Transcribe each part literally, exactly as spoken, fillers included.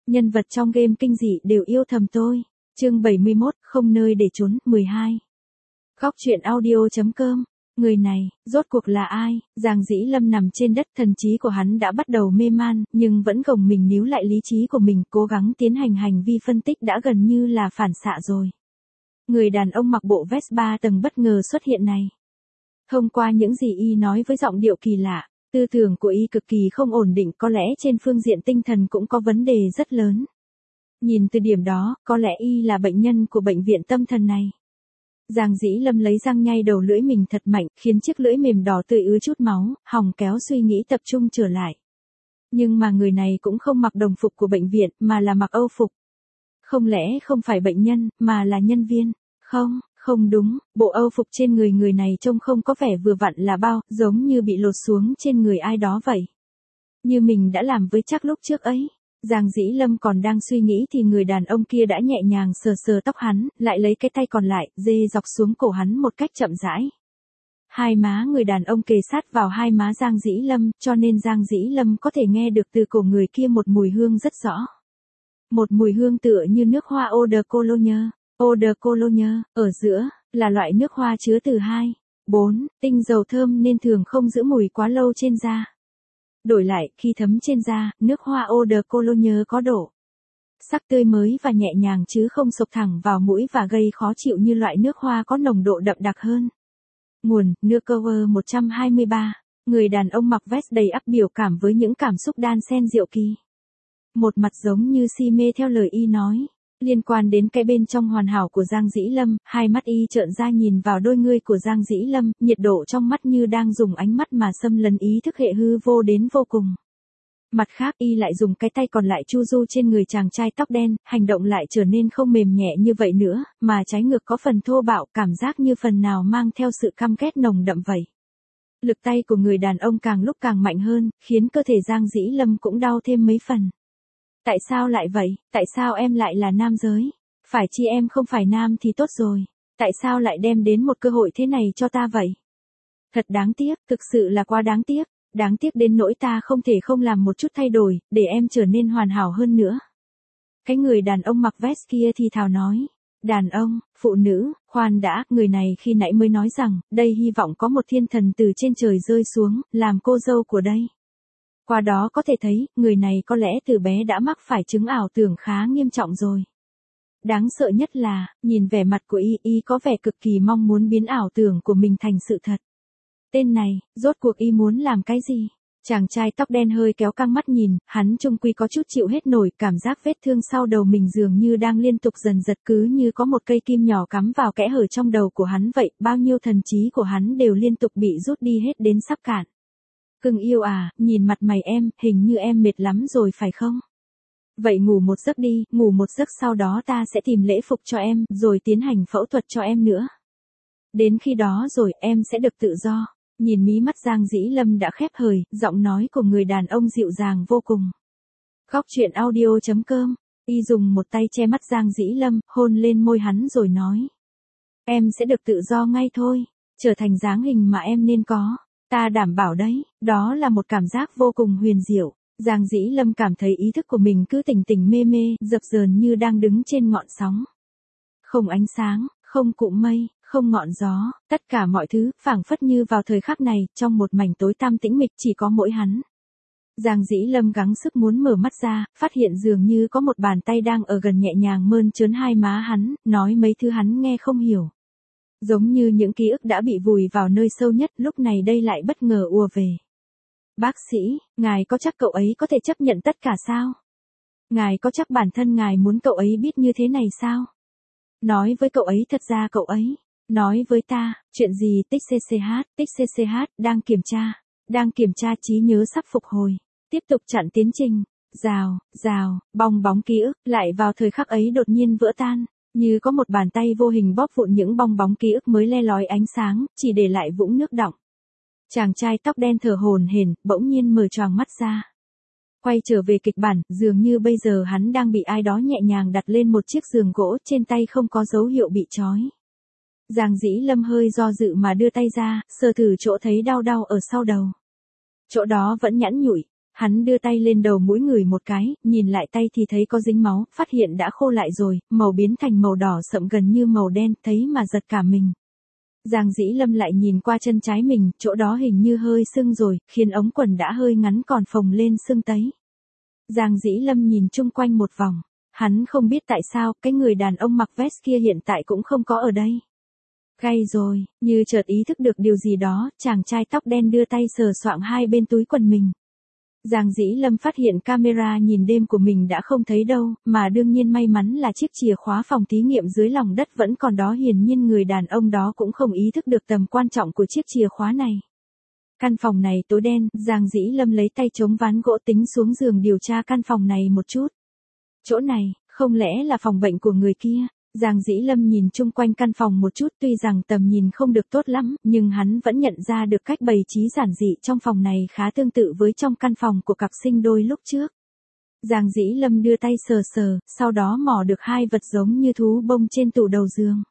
Nhân vật trong game kinh dị đều yêu thầm tôi. Chương bảy mươi mốt, không nơi để trốn, mười hai. Góc truyện audio chấm com. Người này, rốt cuộc là ai? Giang Dĩ Lâm nằm trên đất, thần trí của hắn đã bắt đầu mê man, nhưng vẫn gồng mình níu lại lý trí của mình, cố gắng tiến hành hành vi phân tích đã gần như là phản xạ rồi. Người đàn ông mặc bộ vest ba tầng bất ngờ xuất hiện này. Thông qua những gì y nói với giọng điệu kỳ lạ, tư tưởng của y cực kỳ không ổn định, có lẽ trên phương diện tinh thần cũng có vấn đề rất lớn. Nhìn từ điểm đó, có lẽ y là bệnh nhân của bệnh viện tâm thần này. Giang Dĩ Lâm lấy răng nhai đầu lưỡi mình thật mạnh, khiến chiếc lưỡi mềm đỏ tươi ứa chút máu, hòng kéo suy nghĩ tập trung trở lại. Nhưng mà người này cũng không mặc đồng phục của bệnh viện, mà là mặc âu phục. Không lẽ không phải bệnh nhân, mà là nhân viên? Không, không đúng, bộ âu phục trên người người này trông không có vẻ vừa vặn là bao, giống như bị lột xuống trên người ai đó vậy. Như mình đã làm với chắc lúc trước ấy. Giang Dĩ Lâm còn đang suy nghĩ thì người đàn ông kia đã nhẹ nhàng sờ sờ tóc hắn, lại lấy cái tay còn lại, dê dọc xuống cổ hắn một cách chậm rãi. Hai má người đàn ông kề sát vào hai má Giang Dĩ Lâm, cho nên Giang Dĩ Lâm có thể nghe được từ cổ người kia một mùi hương rất rõ. Một mùi hương tựa như nước hoa Eau de Cologne. Eau de Cologne, ở giữa, là loại nước hoa chứa từ hai, bốn, tinh dầu thơm nên thường không giữ mùi quá lâu trên da. Đổi lại, khi thấm trên da, nước hoa Eau de Cologne có độ sắc tươi mới và nhẹ nhàng chứ không xộc thẳng vào mũi và gây khó chịu như loại nước hoa có nồng độ đậm đặc hơn. Nguồn, nước cover một trăm hai mươi ba. Người đàn ông mặc vest đầy ắp biểu cảm với những cảm xúc đan xen diệu kỳ. Một mặt giống như si mê theo lời y nói. Liên quan đến cái bên trong hoàn hảo của Giang Dĩ Lâm, hai mắt y trợn ra nhìn vào đôi ngươi của Giang Dĩ Lâm, nhiệt độ trong mắt như đang dùng ánh mắt mà xâm lấn ý thức hệ hư vô đến vô cùng. Mặt khác y lại dùng cái tay còn lại chu du trên người chàng trai tóc đen, hành động lại trở nên không mềm nhẹ như vậy nữa, mà trái ngược có phần thô bạo, cảm giác như phần nào mang theo sự căm ghét nồng đậm vậy. Lực tay của người đàn ông càng lúc càng mạnh hơn, khiến cơ thể Giang Dĩ Lâm cũng đau thêm mấy phần. Tại sao lại vậy? Tại sao em lại là nam giới? Phải chi em không phải nam thì tốt rồi. Tại sao lại đem đến một cơ hội thế này cho ta vậy? Thật đáng tiếc, thực sự là quá đáng tiếc. Đáng tiếc đến nỗi ta không thể không làm một chút thay đổi, để em trở nên hoàn hảo hơn nữa. Cái người đàn ông mặc vest kia thì thào nói. Đàn ông, phụ nữ, khoan đã, người này khi nãy mới nói rằng, đây hy vọng có một thiên thần từ trên trời rơi xuống, làm cô dâu của đây. Qua đó có thể thấy, người này có lẽ từ bé đã mắc phải chứng ảo tưởng khá nghiêm trọng rồi. Đáng sợ nhất là, nhìn vẻ mặt của y, y có vẻ cực kỳ mong muốn biến ảo tưởng của mình thành sự thật. Tên này, rốt cuộc y muốn làm cái gì? Chàng trai tóc đen hơi kéo căng mắt nhìn, hắn chung quy có chút chịu hết nổi, cảm giác vết thương sau đầu mình dường như đang liên tục dần giật, cứ như có một cây kim nhỏ cắm vào kẽ hở trong đầu của hắn vậy, bao nhiêu thần trí của hắn đều liên tục bị rút đi hết đến sắp cạn. Cưng yêu à, nhìn mặt mày em, hình như em mệt lắm rồi phải không? Vậy ngủ một giấc đi, ngủ một giấc sau đó ta sẽ tìm lễ phục cho em, rồi tiến hành phẫu thuật cho em nữa. Đến khi đó rồi em sẽ được tự do. Nhìn mí mắt Giang Dĩ Lâm đã khép hời, giọng nói của người đàn ông dịu dàng vô cùng. Góc truyện audio chấm com, y dùng một tay che mắt Giang Dĩ Lâm, hôn lên môi hắn rồi nói. Em sẽ được tự do ngay thôi, trở thành dáng hình mà em nên có. Ta đảm bảo đấy, đó là một cảm giác vô cùng huyền diệu. Giang Dĩ Lâm cảm thấy ý thức của mình cứ tỉnh tỉnh mê mê, dập dờn như đang đứng trên ngọn sóng. Không ánh sáng, không cụm mây, không ngọn gió, tất cả mọi thứ, phảng phất như vào thời khắc này, trong một mảnh tối tăm tĩnh mịch chỉ có mỗi hắn. Giang Dĩ Lâm gắng sức muốn mở mắt ra, phát hiện dường như có một bàn tay đang ở gần nhẹ nhàng mơn trớn hai má hắn, nói mấy thứ hắn nghe không hiểu. Giống như những ký ức đã bị vùi vào nơi sâu nhất, lúc này đây lại bất ngờ ùa về. Bác sĩ, ngài có chắc cậu ấy có thể chấp nhận tất cả sao? Ngài có chắc bản thân ngài muốn cậu ấy biết như thế này sao? Nói với cậu ấy thật ra cậu ấy. Nói với ta, chuyện gì tích cch, tích cch, đang kiểm tra, đang kiểm tra trí nhớ sắp phục hồi, tiếp tục chặn tiến trình, rào, rào, bong bóng ký ức, lại vào thời khắc ấy đột nhiên vỡ tan, như có một bàn tay vô hình bóp vụn những bong bóng ký ức mới le lói ánh sáng, chỉ để lại vũng nước đọng. Chàng trai tóc đen thở hổn hển, bỗng nhiên mở choàng mắt ra. Quay trở về kịch bản, dường như bây giờ hắn đang bị ai đó nhẹ nhàng đặt lên một chiếc giường gỗ, trên tay không có dấu hiệu bị trói. Giang Dĩ Lâm hơi do dự mà đưa tay ra, sờ thử chỗ thấy đau đau ở sau đầu. Chỗ đó vẫn nhẵn nhụi, Hắn đưa tay lên đầu mũi người một cái, nhìn lại tay thì thấy có dính máu, phát hiện đã khô lại rồi, màu biến thành màu đỏ sậm gần như màu đen, thấy mà giật cả mình. Giang Dĩ Lâm lại nhìn qua chân trái mình, chỗ đó hình như hơi sưng rồi, khiến ống quần đã hơi ngắn còn phồng lên sưng tấy. Giang Dĩ Lâm nhìn chung quanh một vòng. Hắn không biết tại sao, cái người đàn ông mặc vest kia hiện tại cũng không có ở đây. Gay rồi, như chợt ý thức được điều gì đó, chàng trai tóc đen đưa tay sờ soạng hai bên túi quần mình. Giang Dĩ Lâm phát hiện camera nhìn đêm của mình đã không thấy đâu, mà đương nhiên may mắn là chiếc chìa khóa phòng thí nghiệm dưới lòng đất vẫn còn đó, hiển nhiên người đàn ông đó cũng không ý thức được tầm quan trọng của chiếc chìa khóa này. Căn phòng này tối đen, Giang Dĩ Lâm lấy tay chống ván gỗ tính xuống giường điều tra căn phòng này một chút. Chỗ này, không lẽ là phòng bệnh của người kia? Giang Dĩ Lâm nhìn chung quanh căn phòng một chút, tuy rằng tầm nhìn không được tốt lắm, nhưng hắn vẫn nhận ra được cách bày trí giản dị trong phòng này khá tương tự với trong căn phòng của cặp sinh đôi lúc trước. Giang Dĩ Lâm đưa tay sờ sờ, sau đó mò được hai vật giống như thú bông trên tủ đầu giường.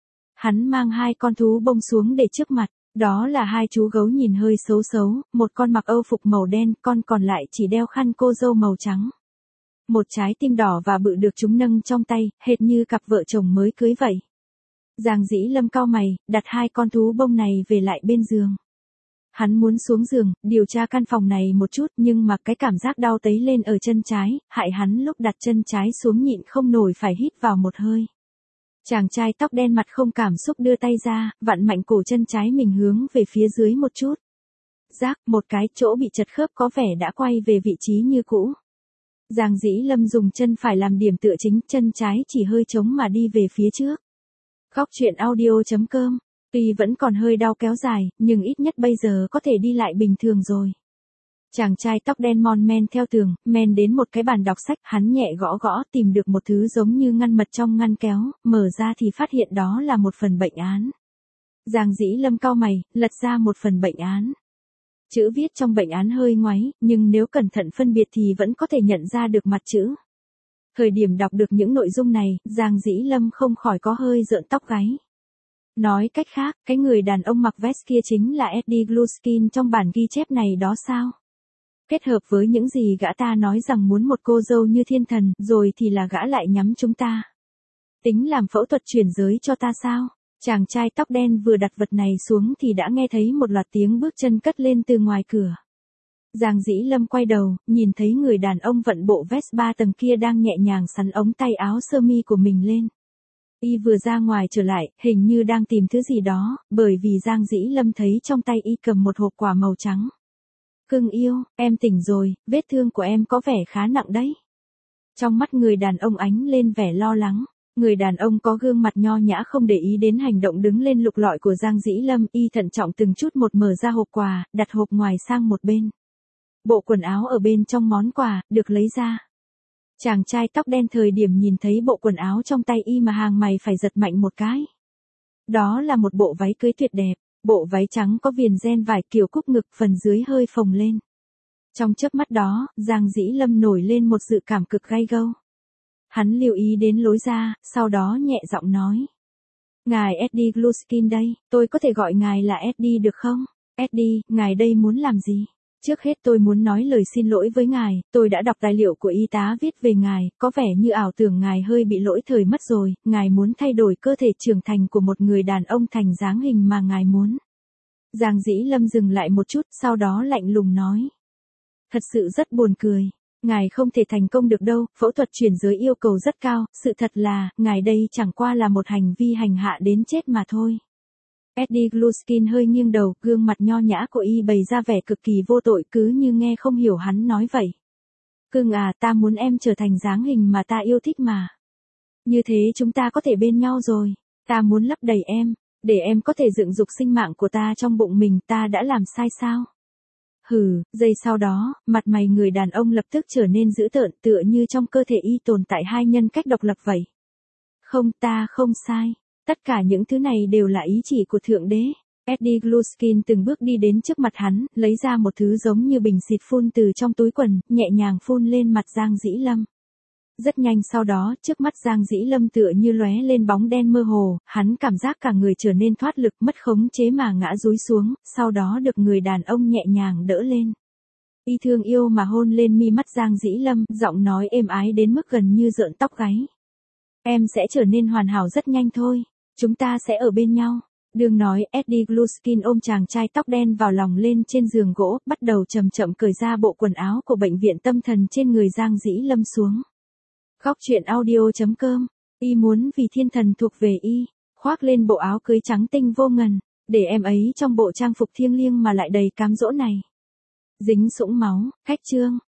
Hắn mang hai con thú bông xuống để trước mặt, đó là hai chú gấu nhìn hơi xấu xấu, một con mặc âu phục màu đen, con còn lại chỉ đeo khăn cô dâu màu trắng. Một trái tim đỏ và bự được chúng nâng trong tay, hệt như cặp vợ chồng mới cưới vậy. Giang Dĩ Lâm cau mày, đặt hai con thú bông này về lại bên giường. Hắn muốn xuống giường, điều tra căn phòng này một chút, nhưng mà cái cảm giác đau tấy lên ở chân trái, hại hắn lúc đặt chân trái xuống nhịn không nổi phải hít vào một hơi. Chàng trai tóc đen mặt không cảm xúc đưa tay ra, vặn mạnh cổ chân trái mình hướng về phía dưới một chút. Rác, một cái chỗ bị chật khớp có vẻ đã quay về vị trí như cũ. Giang Dĩ Lâm dùng chân phải làm điểm tựa chính, chân trái chỉ hơi chống mà đi về phía trước. Góc truyện audio chấm com, tuy vẫn còn hơi đau kéo dài, nhưng ít nhất bây giờ có thể đi lại bình thường rồi. Chàng trai tóc đen mon men theo tường, men đến một cái bàn đọc sách, hắn nhẹ gõ gõ tìm được một thứ giống như ngăn mật trong ngăn kéo, mở ra thì phát hiện đó là một phần bệnh án. Giang Dĩ Lâm cau mày, lật ra một phần bệnh án. Chữ viết trong bệnh án hơi ngoáy, nhưng nếu cẩn thận phân biệt thì vẫn có thể nhận ra được mặt chữ. Thời điểm đọc được những nội dung này, Giang Dĩ Lâm không khỏi có hơi rợn tóc gáy. Nói cách khác, cái người đàn ông mặc vest kia chính là Eddie Gluskin trong bản ghi chép này đó sao? Kết hợp với những gì gã ta nói rằng muốn một cô dâu như thiên thần, rồi thì là gã lại nhắm chúng ta. Tính làm phẫu thuật chuyển giới cho ta sao? Chàng trai tóc đen vừa đặt vật này xuống thì đã nghe thấy một loạt tiếng bước chân cất lên từ ngoài cửa. Giang Dĩ Lâm quay đầu, nhìn thấy người đàn ông vận bộ vest ba tầng kia đang nhẹ nhàng xắn ống tay áo sơ mi của mình lên. Y vừa ra ngoài trở lại, hình như đang tìm thứ gì đó, bởi vì Giang Dĩ Lâm thấy trong tay y cầm một hộp quả màu trắng. Cưng yêu, em tỉnh rồi, vết thương của em có vẻ khá nặng đấy. Trong mắt người đàn ông ánh lên vẻ lo lắng. Người đàn ông có gương mặt nho nhã không để ý đến hành động đứng lên lục lọi của Giang Dĩ Lâm, y thận trọng từng chút một mở ra hộp quà, đặt hộp ngoài sang một bên. Bộ quần áo ở bên trong món quà, được lấy ra. Chàng trai tóc đen thời điểm nhìn thấy bộ quần áo trong tay y mà hàng mày phải giật mạnh một cái. Đó là một bộ váy cưới tuyệt đẹp, bộ váy trắng có viền ren vải kiểu cúc ngực, phần dưới hơi phồng lên. Trong chớp mắt đó, Giang Dĩ Lâm nổi lên một dự cảm cực gay gâu. Hắn lưu ý đến lối ra, sau đó nhẹ giọng nói. Ngài Eddie Gluskin đây, tôi có thể gọi ngài là Eddie được không? Eddie, ngài đây muốn làm gì? Trước hết tôi muốn nói lời xin lỗi với ngài, tôi đã đọc tài liệu của y tá viết về ngài, có vẻ như ảo tưởng ngài hơi bị lỗi thời mất rồi, ngài muốn thay đổi cơ thể trưởng thành của một người đàn ông thành dáng hình mà ngài muốn. Giang Dĩ Lâm dừng lại một chút, sau đó lạnh lùng nói. Thật sự rất buồn cười. Ngài không thể thành công được đâu, phẫu thuật chuyển giới yêu cầu rất cao, sự thật là, ngài đây chẳng qua là một hành vi hành hạ đến chết mà thôi. Eddie Gluskin hơi nghiêng đầu, gương mặt nho nhã của y bày ra vẻ cực kỳ vô tội, cứ như nghe không hiểu hắn nói vậy. Cưng à, ta muốn em trở thành dáng hình mà ta yêu thích mà. Như thế chúng ta có thể bên nhau rồi, ta muốn lấp đầy em, để em có thể dựng dục sinh mạng của ta trong bụng mình, ta đã làm sai sao? Hừ, giây sau đó, mặt mày người đàn ông lập tức trở nên dữ tợn, tựa như trong cơ thể y tồn tại hai nhân cách độc lập vậy. Không, ta không sai. Tất cả những thứ này đều là ý chỉ của Thượng Đế. Eddie Gluskin từng bước đi đến trước mặt hắn, lấy ra một thứ giống như bình xịt phun từ trong túi quần, nhẹ nhàng phun lên mặt Giang Dĩ Lâm. Rất nhanh sau đó, trước mắt Giang Dĩ Lâm tựa như lóe lên bóng đen mơ hồ, hắn cảm giác cả người trở nên thoát lực, mất khống chế mà ngã dúi xuống, sau đó được người đàn ông nhẹ nhàng đỡ lên. Y thương yêu mà hôn lên mi mắt Giang Dĩ Lâm, giọng nói êm ái đến mức gần như rợn tóc gáy. Em sẽ trở nên hoàn hảo rất nhanh thôi. Chúng ta sẽ ở bên nhau. Đường nói, Eddie Gluskin ôm chàng trai tóc đen vào lòng lên trên giường gỗ, bắt đầu chậm chậm cởi ra bộ quần áo của bệnh viện tâm thần trên người Giang Dĩ Lâm xuống. Khóc chuyện audio chấm com. Y muốn vì thiên thần thuộc về Y, khoác lên bộ áo cưới trắng tinh vô ngần, để em ấy trong bộ trang phục thiêng liêng mà lại đầy cám dỗ này. Dính sũng máu, khách trương,